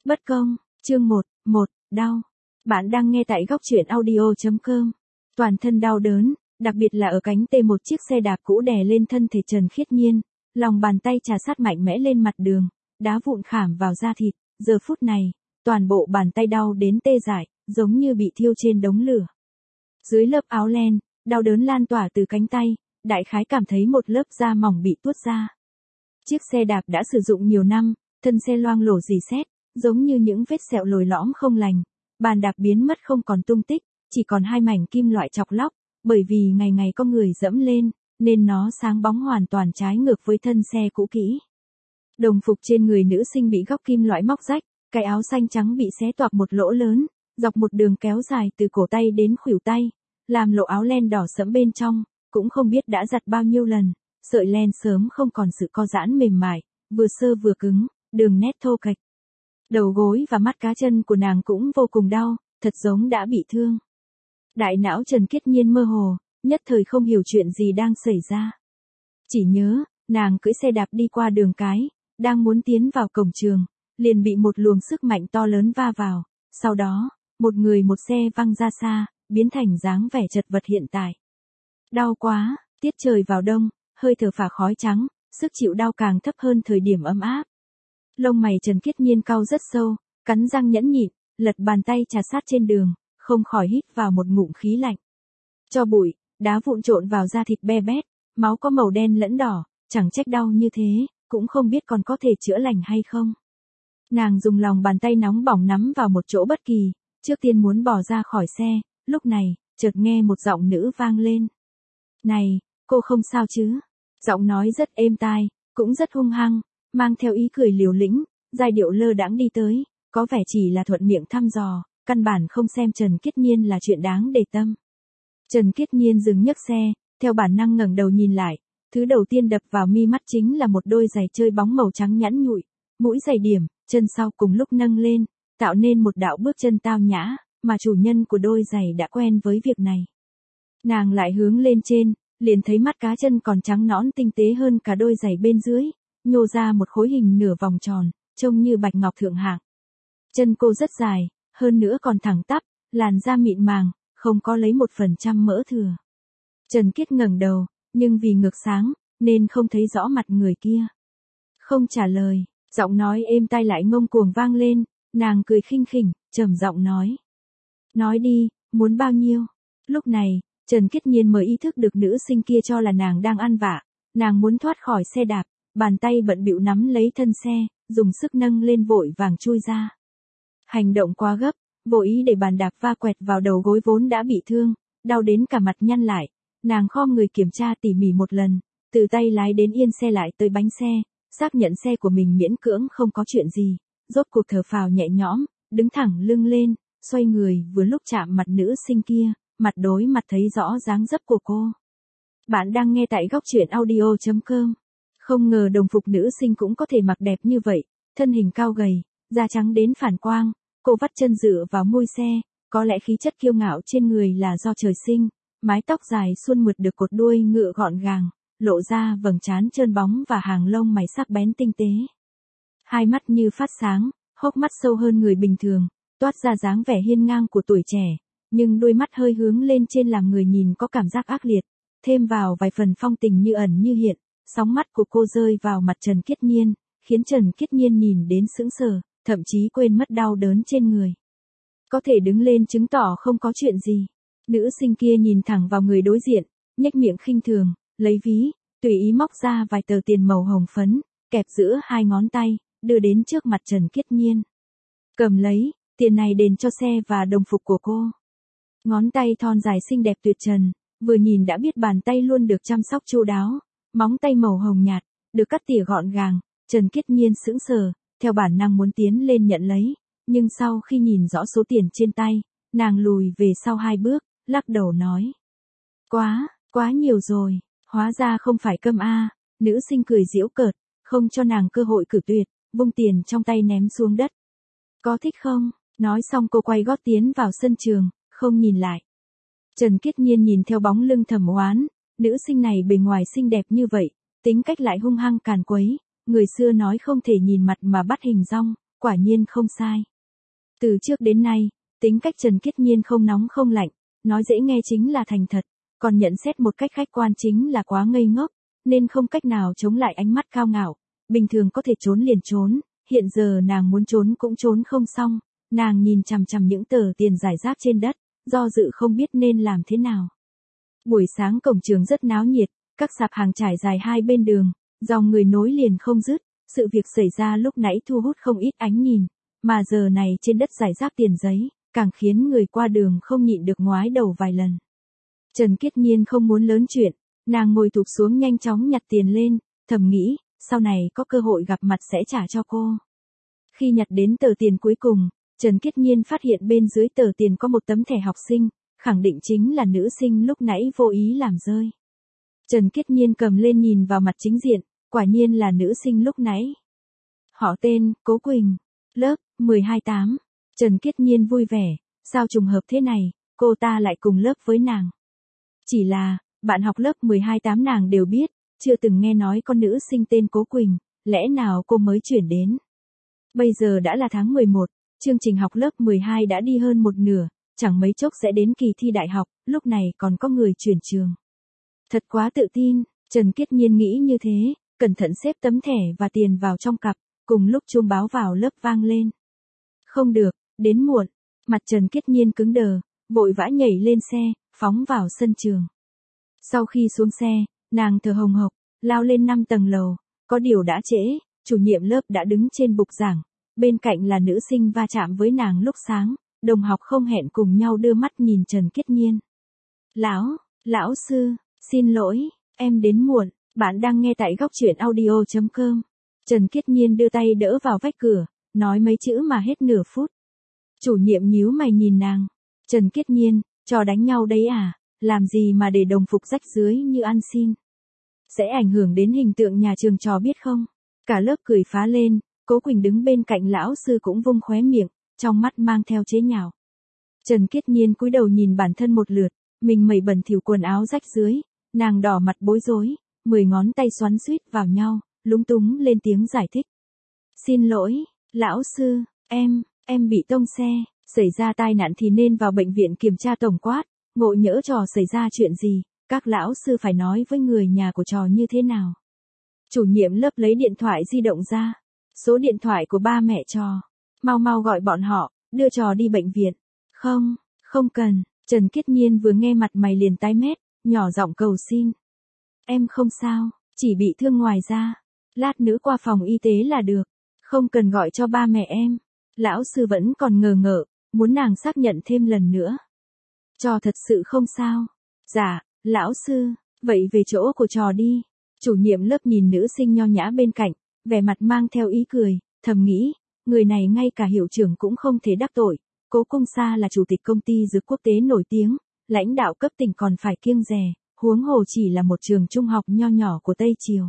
Bất công, chương 1, đau. Bạn đang nghe tại góc truyện audio.com. Toàn thân đau đớn, đặc biệt là ở cánh tay một chiếc xe đạp cũ đè lên thân thể Trần Khiết Nhiên, lòng bàn tay trà sát mạnh mẽ lên mặt đường, đá vụn khảm vào da thịt, giờ phút này, toàn bộ bàn tay đau đến tê dại, giống như bị thiêu trên đống lửa. Dưới lớp áo len, đau đớn lan tỏa từ cánh tay, đại khái cảm thấy một lớp da mỏng bị tuốt ra. Chiếc xe đạp đã sử dụng nhiều năm, thân xe loang lổ rỉ sét, giống như những vết sẹo lồi lõm không lành. Bàn đạp biến mất không còn tung tích, chỉ còn hai mảnh kim loại chọc lóc, bởi vì ngày ngày có người dẫm lên, nên nó sáng bóng hoàn toàn trái ngược với thân xe cũ kỹ. Đồng phục trên người nữ sinh bị góc kim loại móc rách, cái áo xanh trắng bị xé toạc một lỗ lớn, dọc một đường kéo dài từ cổ tay đến khuỷu tay, làm lộ áo len đỏ sẫm bên trong, cũng không biết đã giặt bao nhiêu lần, sợi len sớm không còn sự co giãn mềm mại, vừa sơ vừa cứng, đường nét thô kệch. Đầu gối và mắt cá chân của nàng cũng vô cùng đau, thật giống đã bị thương. Đại não Trần Khiết Nhiên mơ hồ, nhất thời không hiểu chuyện gì đang xảy ra. Chỉ nhớ, nàng cưỡi xe đạp đi qua đường cái, đang muốn tiến vào cổng trường, liền bị một luồng sức mạnh to lớn va vào, sau đó, một người một xe văng ra xa, biến thành dáng vẻ chật vật hiện tại. Đau quá, tiết trời vào đông, hơi thở phả khói trắng, sức chịu đau càng thấp hơn thời điểm ấm áp. Lông mày Trần Khiết Nhiên cau rất sâu, cắn răng nhẫn nhịn, lật bàn tay trà sát trên đường, không khỏi hít vào một ngụm khí lạnh. Cho bụi, đá vụn trộn vào da thịt be bét, máu có màu đen lẫn đỏ, chẳng trách đau như thế, cũng không biết còn có thể chữa lành hay không. Nàng dùng lòng bàn tay nóng bỏng nắm vào một chỗ bất kỳ, trước tiên muốn bỏ ra khỏi xe, lúc này, chợt nghe một giọng nữ vang lên. Này, cô không sao chứ? Giọng nói rất êm tai, cũng rất hung hăng, mang theo ý cười liều lĩnh, giai điệu lơ đãng đi tới, có vẻ chỉ là thuận miệng thăm dò, căn bản không xem Trần Khiết Nhiên là chuyện đáng để tâm. Trần Khiết Nhiên dừng nhấc xe, theo bản năng ngẩng đầu nhìn lại, thứ đầu tiên đập vào mi mắt chính là một đôi giày chơi bóng màu trắng nhẵn nhụi, mũi giày điểm, chân sau cùng lúc nâng lên, tạo nên một đạo bước chân tao nhã, mà chủ nhân của đôi giày đã quen với việc này. Nàng lại hướng lên trên, liền thấy mắt cá chân còn trắng nõn tinh tế hơn cả đôi giày bên dưới, nhô ra một khối hình nửa vòng tròn, trông như bạch ngọc thượng hạng. Chân cô rất dài, hơn nữa còn thẳng tắp, làn da mịn màng, không có lấy 1% mỡ thừa. Trần Khiết ngẩng đầu, nhưng vì ngược sáng, nên không thấy rõ mặt người kia. Không trả lời, giọng nói êm tai lại ngông cuồng vang lên, nàng cười khinh khỉnh, trầm giọng nói. Nói đi, muốn bao nhiêu? Lúc này, Trần Khiết Nhiên mới ý thức được nữ sinh kia cho là nàng đang ăn vạ, nàng muốn thoát khỏi xe đạp, bàn tay bận bịu nắm lấy thân xe, dùng sức nâng lên vội vàng chui ra. Hành động quá gấp, vô ý để bàn đạp va quẹt vào đầu gối vốn đã bị thương, đau đến cả mặt nhăn lại, nàng khom người kiểm tra tỉ mỉ một lần, từ tay lái đến yên xe lại tới bánh xe, xác nhận xe của mình miễn cưỡng không có chuyện gì, rốt cuộc thở phào nhẹ nhõm, đứng thẳng lưng lên, xoay người vừa lúc chạm mặt nữ sinh kia, mặt đối mặt thấy rõ dáng dấp của cô. Bạn đang nghe tại góc truyện audio.com. Không ngờ đồng phục nữ sinh cũng có thể mặc đẹp như vậy, thân hình cao gầy, da trắng đến phản quang, cô vắt chân dựa vào môi xe, có lẽ khí chất kiêu ngạo trên người là do trời sinh, mái tóc dài suôn mượt được cột đuôi ngựa gọn gàng, lộ ra vầng trán trơn bóng và hàng lông mày sắc bén tinh tế. Hai mắt như phát sáng, hốc mắt sâu hơn người bình thường, toát ra dáng vẻ hiên ngang của tuổi trẻ, nhưng đôi mắt hơi hướng lên trên làm người nhìn có cảm giác ác liệt, thêm vào vài phần phong tình như ẩn như hiện. Sóng mắt của cô rơi vào mặt Trần Khiết Nhiên, khiến Trần Khiết Nhiên nhìn đến sững sờ, thậm chí quên mất đau đớn trên người. Có thể đứng lên chứng tỏ không có chuyện gì. Nữ sinh kia nhìn thẳng vào người đối diện, nhếch miệng khinh thường, lấy ví, tùy ý móc ra vài tờ tiền màu hồng phấn, kẹp giữa hai ngón tay, đưa đến trước mặt Trần Khiết Nhiên. Cầm lấy, tiền này đền cho xe và đồng phục của cô. Ngón tay thon dài xinh đẹp tuyệt trần, vừa nhìn đã biết bàn tay luôn được chăm sóc chu đáo. Móng tay màu hồng nhạt, được cắt tỉa gọn gàng, Trần Khiết Nhiên sững sờ, theo bản năng muốn tiến lên nhận lấy, nhưng sau khi nhìn rõ số tiền trên tay, nàng lùi về sau 2 bước, lắc đầu nói. Quá nhiều rồi, hóa ra không phải câm a. Nữ sinh cười giễu cợt, không cho nàng cơ hội cử tuyệt, vung tiền trong tay ném xuống đất. Có thích không? Nói xong cô quay gót tiến vào sân trường, không nhìn lại. Trần Khiết Nhiên nhìn theo bóng lưng thầm oán. Nữ sinh này bề ngoài xinh đẹp như vậy, tính cách lại hung hăng càn quấy, người xưa nói không thể nhìn mặt mà bắt hình dong, quả nhiên không sai. Từ trước đến nay, tính cách Trần Kiết Nhiên không nóng không lạnh, nói dễ nghe chính là thành thật, còn nhận xét một cách khách quan chính là quá ngây ngốc, nên không cách nào chống lại ánh mắt cao ngạo, bình thường có thể trốn liền trốn, hiện giờ nàng muốn trốn cũng trốn không xong, nàng nhìn chằm chằm những tờ tiền rải rác trên đất, do dự không biết nên làm thế nào. Buổi sáng cổng trường rất náo nhiệt, các sạp hàng trải dài hai bên đường, dòng người nối liền không dứt, sự việc xảy ra lúc nãy thu hút không ít ánh nhìn, mà giờ này trên đất rải rác tiền giấy, càng khiến người qua đường không nhịn được ngoái đầu vài lần. Trần Kiết Nhiên không muốn lớn chuyện, nàng ngồi thụp xuống nhanh chóng nhặt tiền lên, thầm nghĩ, sau này có cơ hội gặp mặt sẽ trả cho cô. Khi nhặt đến tờ tiền cuối cùng, Trần Kiết Nhiên phát hiện bên dưới tờ tiền có một tấm thẻ học sinh, khẳng định chính là nữ sinh lúc nãy vô ý làm rơi. Trần Kiết Nhiên cầm lên nhìn vào mặt chính diện, quả nhiên là nữ sinh lúc nãy. Họ tên, Cố Quỳnh, lớp 12-8. Trần Kiết Nhiên vui vẻ, sao trùng hợp thế này, cô ta lại cùng lớp với nàng. Chỉ là, bạn học lớp 12-8 nàng đều biết, chưa từng nghe nói có nữ sinh tên Cố Quỳnh, lẽ nào cô mới chuyển đến. Bây giờ đã là tháng 11, chương trình học lớp 12 đã đi hơn một nửa, chẳng mấy chốc sẽ đến kỳ thi đại học, lúc này còn có người chuyển trường. Thật quá tự tin, Trần Kiết Nhiên nghĩ như thế, cẩn thận xếp tấm thẻ và tiền vào trong cặp, cùng lúc chuông báo vào lớp vang lên. Không được, đến muộn, mặt Trần Kiết Nhiên cứng đờ, vội vã nhảy lên xe, phóng vào sân trường. Sau khi xuống xe, nàng thở hồng hộc, lao lên 5 tầng lầu, có điều đã trễ, chủ nhiệm lớp đã đứng trên bục giảng, bên cạnh là nữ sinh va chạm với nàng lúc sáng, đồng học không hẹn cùng nhau đưa mắt nhìn Trần Kiết Nhiên. Lão sư, xin lỗi, em đến muộn, bạn đang nghe tại góc truyện audio.com. Trần Kiết Nhiên đưa tay đỡ vào vách cửa, nói mấy chữ mà hết nửa phút. Chủ nhiệm nhíu mày nhìn nàng. Trần Kiết Nhiên, trò đánh nhau đấy à, làm gì mà để đồng phục rách rưới như ăn xin. Sẽ ảnh hưởng đến hình tượng nhà trường trò biết không? Cả lớp cười phá lên, Cố Quỳnh đứng bên cạnh lão sư cũng vung khóe miệng, trong mắt mang theo chế nhạo. Trần Kiết Nhiên cúi đầu nhìn bản thân một lượt, mình mẩy bẩn thỉu quần áo rách rưới, nàng đỏ mặt bối rối, 10 ngón tay xoắn xuýt vào nhau, lúng túng lên tiếng giải thích. Xin lỗi, lão sư, em bị tông xe, xảy ra tai nạn thì nên vào bệnh viện kiểm tra tổng quát, ngộ nhỡ trò xảy ra chuyện gì, các lão sư phải nói với người nhà của trò như thế nào. Chủ nhiệm lớp lấy điện thoại di động ra, số điện thoại của ba mẹ trò, mau gọi bọn họ, đưa trò đi bệnh viện. Không cần, Trần Kiết Nhiên vừa nghe mặt mày liền tái mét, nhỏ giọng cầu xin. Em không sao, chỉ bị thương ngoài da, lát nữa qua phòng y tế là được, không cần gọi cho ba mẹ em. Lão sư vẫn còn ngờ ngợ, muốn nàng xác nhận thêm lần nữa. Trò thật sự không sao. Dạ, lão sư, vậy về chỗ của trò đi. Chủ nhiệm lớp nhìn nữ sinh nho nhã bên cạnh, vẻ mặt mang theo ý cười, thầm nghĩ, người này ngay cả hiệu trưởng cũng không thể đắc tội. Cố Cung Sa là chủ tịch công ty dược quốc tế nổi tiếng, lãnh đạo cấp tỉnh còn phải kiêng dè, huống hồ chỉ là một trường trung học nho nhỏ của Tây Triều.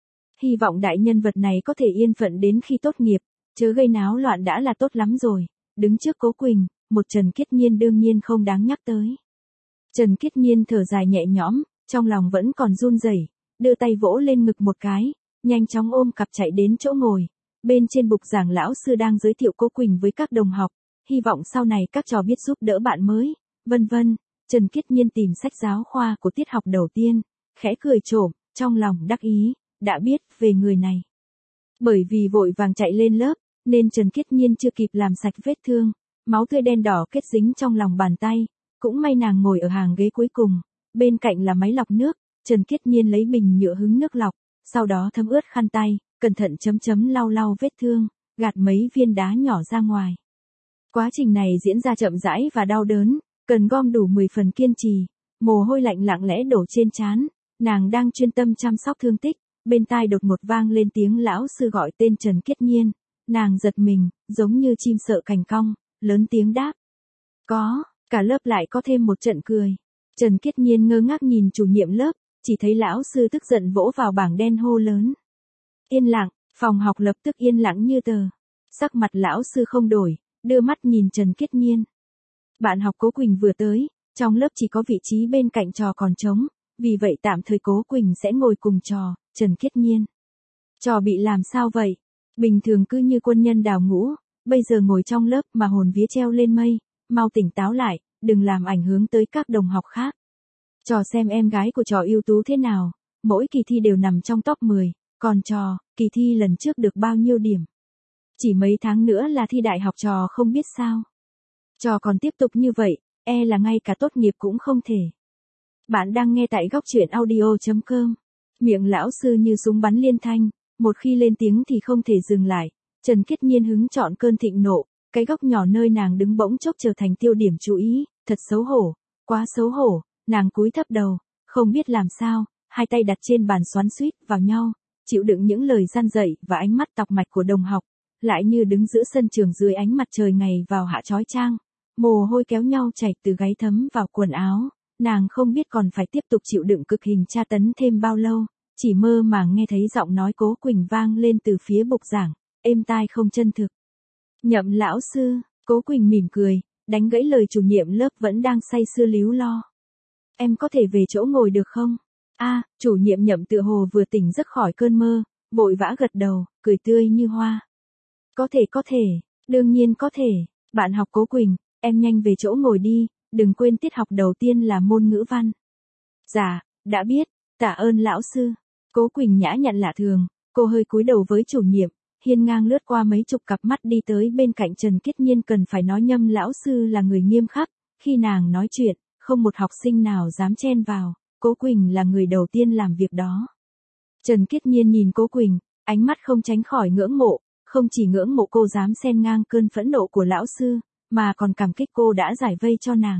Hy vọng đại nhân vật này có thể yên phận đến khi tốt nghiệp, chớ gây náo loạn đã là tốt lắm rồi. Đứng trước Cố Quỳnh, một Trần Kiết Nhiên đương nhiên không đáng nhắc tới. Trần Kiết Nhiên thở dài nhẹ nhõm, trong lòng vẫn còn run rẩy, đưa tay vỗ lên ngực một cái, nhanh chóng ôm cặp chạy đến chỗ ngồi. Bên trên bục giảng lão sư đang giới thiệu Cố Quỳnh với các đồng học, hy vọng sau này các trò biết giúp đỡ bạn mới, vân vân. Trần Kiết Nhiên tìm sách giáo khoa của tiết học đầu tiên, khẽ cười trộm, trong lòng đắc ý, đã biết về người này. Bởi vì vội vàng chạy lên lớp, nên Trần Kiết Nhiên chưa kịp làm sạch vết thương, máu tươi đen đỏ kết dính trong lòng bàn tay, cũng may nàng ngồi ở hàng ghế cuối cùng, bên cạnh là máy lọc nước, Trần Kiết Nhiên lấy bình nhựa hứng nước lọc, sau đó thấm ướt khăn tay, cẩn thận lau vết thương, gạt mấy viên đá nhỏ ra ngoài. Quá trình này diễn ra chậm rãi và đau đớn, cần gom đủ 10 phần kiên trì, mồ hôi lạnh lặng lẽ đổ trên trán, nàng đang chuyên tâm chăm sóc thương tích, bên tai đột ngột vang lên tiếng lão sư gọi tên Trần Kiết Nhiên, nàng giật mình, giống như chim sợ cành cong, lớn tiếng đáp. Cả lớp lại có thêm một trận cười. Trần Kiết Nhiên ngơ ngác nhìn chủ nhiệm lớp, chỉ thấy lão sư tức giận vỗ vào bảng đen hô lớn. Yên lặng, phòng học lập tức yên lặng như tờ. Sắc mặt lão sư không đổi, đưa mắt nhìn Trần Kiết Nhiên. Bạn học Cố Quỳnh vừa tới, trong lớp chỉ có vị trí bên cạnh trò còn trống, vì vậy tạm thời Cố Quỳnh sẽ ngồi cùng trò, Trần Kiết Nhiên. Trò bị làm sao vậy? Bình thường cứ như quân nhân đào ngũ, bây giờ ngồi trong lớp mà hồn vía treo lên mây, mau tỉnh táo lại, đừng làm ảnh hưởng tới các đồng học khác. Trò xem em gái của trò ưu tú thế nào, mỗi kỳ thi đều nằm trong top 10, còn trò, kỳ thi lần trước được bao nhiêu điểm. Chỉ mấy tháng nữa là thi đại học trò không biết sao. Trò còn tiếp tục như vậy, là ngay cả tốt nghiệp cũng không thể. Bạn đang nghe tại góc truyện audio.com. Miệng lão sư như súng bắn liên thanh, một khi lên tiếng thì không thể dừng lại. Trần Khiết Nhiên hứng chọn cơn thịnh nộ, cái góc nhỏ nơi nàng đứng bỗng chốc trở thành tiêu điểm chú ý, thật xấu hổ, quá xấu hổ, nàng cúi thấp đầu, không biết làm sao, hai tay đặt trên bàn xoắn xuýt vào nhau, chịu đựng những lời gian dạy và ánh mắt tọc mạch của đồng học, lại như đứng giữa sân trường dưới ánh mặt trời ngày vào hạ chói chang, mồ hôi kéo nhau chảy từ gáy thấm vào quần áo, nàng không biết còn phải tiếp tục chịu đựng cực hình tra tấn thêm bao lâu, chỉ mơ màng nghe thấy giọng nói Cố Quỳnh vang lên từ phía bục giảng, êm tai không chân thực. Nhậm lão sư, Cố Quỳnh mỉm cười, đánh gãy lời chủ nhiệm lớp vẫn đang say sưa líu lo. Em có thể về chỗ ngồi được không? Chủ nhiệm Nhậm tựa hồ vừa tỉnh giấc khỏi cơn mơ, vội vã gật đầu, cười tươi như hoa. Có thể, đương nhiên có thể, bạn học Cố Quỳnh, em nhanh về chỗ ngồi đi, đừng quên tiết học đầu tiên là môn ngữ văn. Dạ, đã biết, tạ ơn lão sư. Cố Quỳnh nhã nhặn lạ thường, cô hơi cúi đầu với chủ nhiệm, hiên ngang lướt qua mấy chục cặp mắt đi tới bên cạnh Trần Khiết Nhiên. Cần phải nói Nhâm lão sư là người nghiêm khắc, khi nàng nói chuyện, không một học sinh nào dám chen vào, Cố Quỳnh là người đầu tiên làm việc đó. Trần Khiết Nhiên nhìn Cố Quỳnh, ánh mắt không tránh khỏi ngưỡng mộ, không chỉ ngưỡng mộ cô dám xen ngang cơn phẫn nộ của lão sư, mà còn cảm kích cô đã giải vây cho nàng.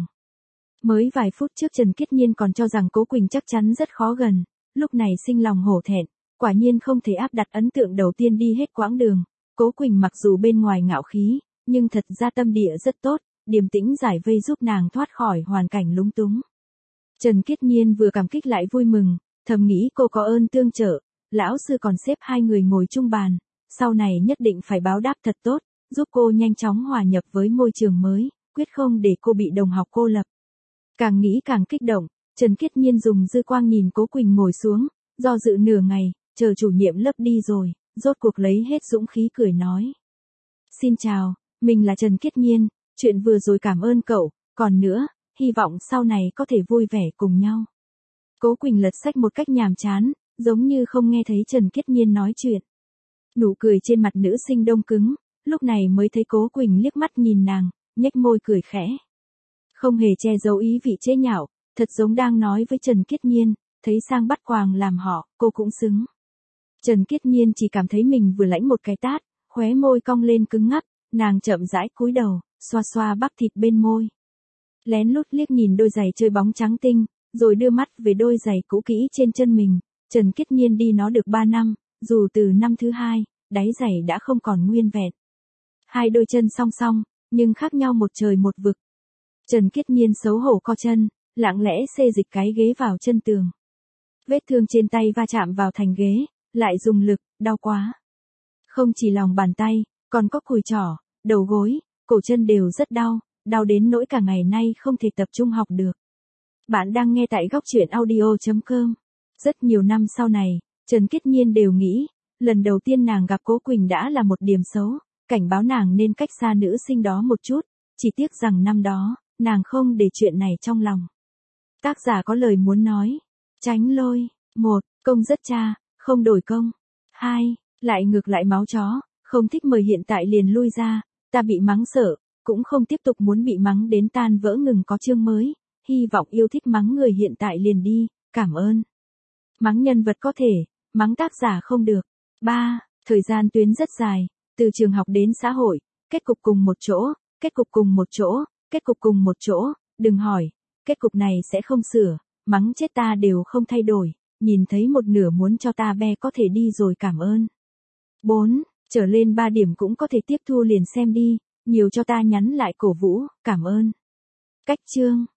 Mới vài phút trước Trần Khiết Nhiên còn cho rằng Cố Quỳnh chắc chắn rất khó gần, lúc này sinh lòng hổ thẹn, quả nhiên không thể áp đặt ấn tượng đầu tiên đi hết quãng đường. Cố Quỳnh mặc dù bên ngoài ngạo khí, nhưng thật ra tâm địa rất tốt, điềm tĩnh giải vây giúp nàng thoát khỏi hoàn cảnh lúng túng. Trần Khiết Nhiên vừa cảm kích lại vui mừng, thầm nghĩ cô có ơn tương trợ, lão sư còn xếp hai người ngồi chung bàn, sau này nhất định phải báo đáp thật tốt, giúp cô nhanh chóng hòa nhập với môi trường mới, quyết không để cô bị đồng học cô lập. Càng nghĩ càng kích động, Trần Khiết Nhiên dùng dư quang nhìn Cố Quỳnh ngồi xuống, do dự nửa ngày, chờ chủ nhiệm lớp đi rồi, rốt cuộc lấy hết dũng khí cười nói. Xin chào, mình là Trần Khiết Nhiên, chuyện vừa rồi cảm ơn cậu, còn nữa, hy vọng sau này có thể vui vẻ cùng nhau. Cố Quỳnh lật sách một cách nhàm chán, giống như không nghe thấy Trần Khiết Nhiên nói chuyện. Nụ cười trên mặt nữ sinh đông cứng, lúc này mới thấy Cố Quỳnh liếc mắt nhìn nàng, nhếch môi cười khẽ. Không hề che giấu ý vị chế nhạo, thật giống đang nói với Trần Khiết Nhiên, thấy sang bắt quàng làm họ, cô cũng xứng. Trần Khiết Nhiên chỉ cảm thấy mình vừa lãnh một cái tát, khóe môi cong lên cứng ngắc, nàng chậm rãi cúi đầu, xoa xoa bắp thịt bên môi. Lén lút liếc nhìn đôi giày chơi bóng trắng tinh, rồi đưa mắt về đôi giày cũ kỹ trên chân mình. Trần Khiết Nhiên đi nó được 3 năm, dù từ năm thứ 2, đáy giày đã không còn nguyên vẹn. Hai đôi chân song song, nhưng khác nhau một trời một vực. Trần Khiết Nhiên xấu hổ co chân, lặng lẽ xê dịch cái ghế vào chân tường. Vết thương trên tay va chạm vào thành ghế, lại dùng lực, đau quá. Không chỉ lòng bàn tay, còn có cùi trỏ, đầu gối, cổ chân đều rất đau, đau đến nỗi cả ngày nay không thể tập trung học được. Bạn đang nghe tại góc truyện audio.com. Rất nhiều năm sau này, Trần Khiết Nhiên đều nghĩ, lần đầu tiên nàng gặp Cố Quỳnh đã là một điểm xấu, cảnh báo nàng nên cách xa nữ sinh đó một chút, chỉ tiếc rằng năm đó, nàng không để chuyện này trong lòng. Tác giả có lời muốn nói. Tránh lôi. 1. Công rất cha, không đổi công. 2. Lại ngược lại máu chó, không thích mời hiện tại liền lui ra, ta bị mắng sợ, cũng không tiếp tục muốn bị mắng đến tan vỡ ngừng có chương mới, hy vọng yêu thích mắng người hiện tại liền đi, cảm ơn. Mắng nhân vật có thể, mắng tác giả không được. 3. Thời gian tuyến rất dài, từ trường học đến xã hội, kết cục cùng một chỗ, kết cục cùng một chỗ, kết cục cùng một chỗ, đừng hỏi, kết cục này sẽ không sửa, mắng chết ta đều không thay đổi, nhìn thấy một nửa muốn cho ta be có thể đi rồi cảm ơn. 4. Trở lên 3 điểm cũng có thể tiếp thu liền xem đi, nhiều cho ta nhắn lại cổ vũ, cảm ơn. Cách chương